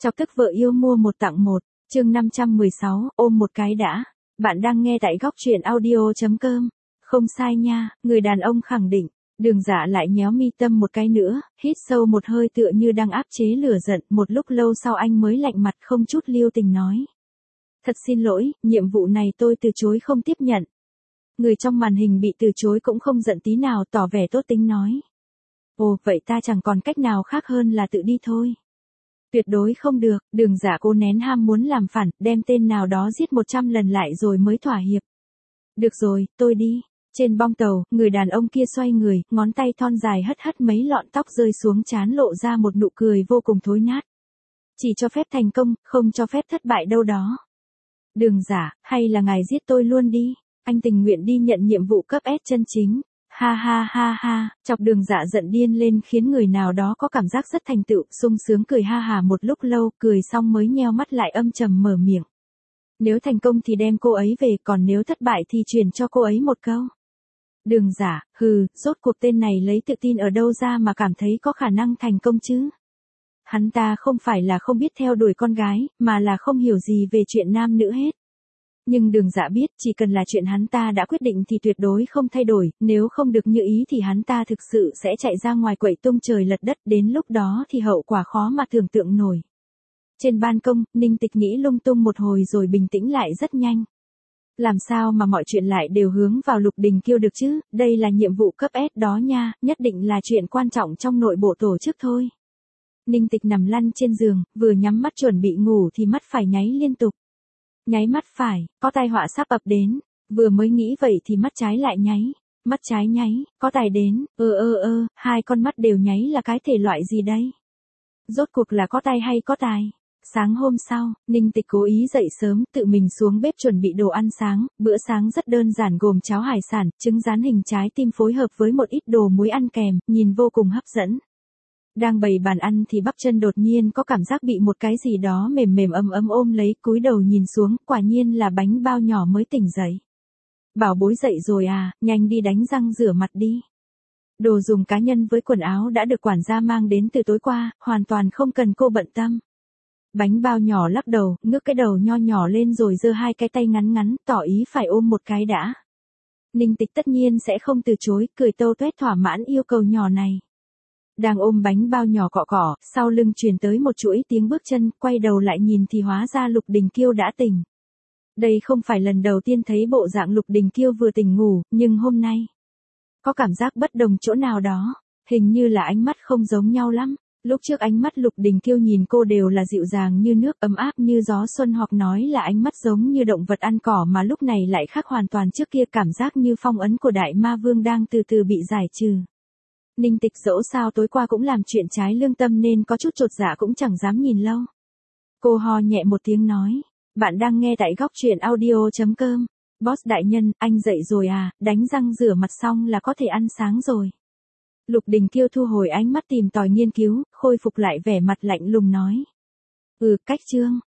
Chọc tức vợ yêu mua một tặng một, chương 516, ôm một cái đã. Bạn đang nghe tại góc truyện audio.com. Không sai nha, người đàn ông khẳng định. Đường Dạ lại nhéo mi tâm một cái nữa, hít sâu một hơi tựa như đang áp chế lửa giận. Một lúc lâu sau anh mới lạnh mặt không chút lưu tình nói. Thật xin lỗi, nhiệm vụ này tôi từ chối không tiếp nhận. Người trong màn hình bị từ chối cũng không giận tí nào, tỏ vẻ tốt tính nói. Ồ, vậy ta chẳng còn cách nào khác hơn là tự đi thôi. Tuyệt đối không được, Đường Dạ cố nén ham muốn làm phản, đem tên nào đó giết 100 lần lại rồi mới thỏa hiệp. Được rồi, tôi đi. Trên bong tàu, người đàn ông kia xoay người, ngón tay thon dài hất hất mấy lọn tóc rơi xuống trán, lộ ra một nụ cười vô cùng thối nát. Chỉ cho phép thành công, không cho phép thất bại đâu đó. Đường Dạ, hay là ngài giết tôi luôn đi, anh tình nguyện đi nhận nhiệm vụ cấp S chân chính. Ha ha ha ha, chọc Đường Dạ giận điên lên khiến người nào đó có cảm giác rất thành tựu, sung sướng cười ha hà một lúc lâu, cười xong mới nheo mắt lại âm trầm mở miệng. Nếu thành công thì đem cô ấy về, còn nếu thất bại thì truyền cho cô ấy một câu. Đường Dạ, hừ, rốt cuộc tên này lấy tự tin ở đâu ra mà cảm thấy có khả năng thành công chứ? Hắn ta không phải là không biết theo đuổi con gái, mà là không hiểu gì về chuyện nam nữ hết. Nhưng Đường Dạ biết, chỉ cần là chuyện hắn ta đã quyết định thì tuyệt đối không thay đổi, nếu không được như ý thì hắn ta thực sự sẽ chạy ra ngoài quậy tung trời lật đất, đến lúc đó thì hậu quả khó mà tưởng tượng nổi. Trên ban công, Ninh Tịch nghĩ lung tung một hồi rồi bình tĩnh lại rất nhanh. Làm sao mà mọi chuyện lại đều hướng vào Lục Đình Kiêu được chứ, đây là nhiệm vụ cấp S đó nha, nhất định là chuyện quan trọng trong nội bộ tổ chức thôi. Ninh Tịch nằm lăn trên giường, vừa nhắm mắt chuẩn bị ngủ thì mắt phải nháy liên tục. Nháy mắt phải, có tai họa sắp ập đến, vừa mới nghĩ vậy thì mắt trái lại nháy, mắt trái nháy, có tài đến, hai con mắt đều nháy là cái thể loại gì đây? Rốt cuộc là có tai hay có tài? Sáng hôm sau, Ninh Tịch cố ý dậy sớm, tự mình xuống bếp chuẩn bị đồ ăn sáng, bữa sáng rất đơn giản gồm cháo hải sản, trứng rán hình trái tim phối hợp với một ít đồ muối ăn kèm, nhìn vô cùng hấp dẫn. Đang bày bàn ăn thì bắp chân đột nhiên có cảm giác bị một cái gì đó mềm mềm ấm ấm ôm lấy, cúi đầu nhìn xuống, quả nhiên là bánh bao nhỏ mới tỉnh dậy. Bảo bối dậy rồi à, nhanh đi đánh răng rửa mặt đi. Đồ dùng cá nhân với quần áo đã được quản gia mang đến từ tối qua, hoàn toàn không cần cô bận tâm. Bánh bao nhỏ lắc đầu, ngước cái đầu nho nhỏ lên rồi giơ hai cái tay ngắn ngắn, tỏ ý phải ôm một cái đã. Ninh Tịch tất nhiên sẽ không từ chối, cười tâu tuét thỏa mãn yêu cầu nhỏ này. Đang ôm bánh bao nhỏ cọ cọ, sau lưng truyền tới một chuỗi tiếng bước chân, quay đầu lại nhìn thì hóa ra Lục Đình Kiêu đã tỉnh. Đây không phải lần đầu tiên thấy bộ dạng Lục Đình Kiêu vừa tỉnh ngủ, nhưng hôm nay có cảm giác bất đồng chỗ nào đó, hình như là ánh mắt không giống nhau lắm. Lúc trước ánh mắt Lục Đình Kiêu nhìn cô đều là dịu dàng như nước, ấm áp như gió xuân, hoặc nói là ánh mắt giống như động vật ăn cỏ, mà lúc này lại khác hoàn toàn, trước kia cảm giác như phong ấn của đại ma vương đang từ từ bị giải trừ. Ninh Tịch dẫu sao tối qua cũng làm chuyện trái lương tâm nên có chút chột dạ cũng chẳng dám nhìn lâu. Cô ho nhẹ một tiếng nói, bạn đang nghe tại góc truyện audio.com. Boss đại nhân, anh dậy rồi à, đánh răng rửa mặt xong là có thể ăn sáng rồi. Lục Đình Kiêu thu hồi ánh mắt tìm tòi nghiên cứu, khôi phục lại vẻ mặt lạnh lùng nói. Cách chương,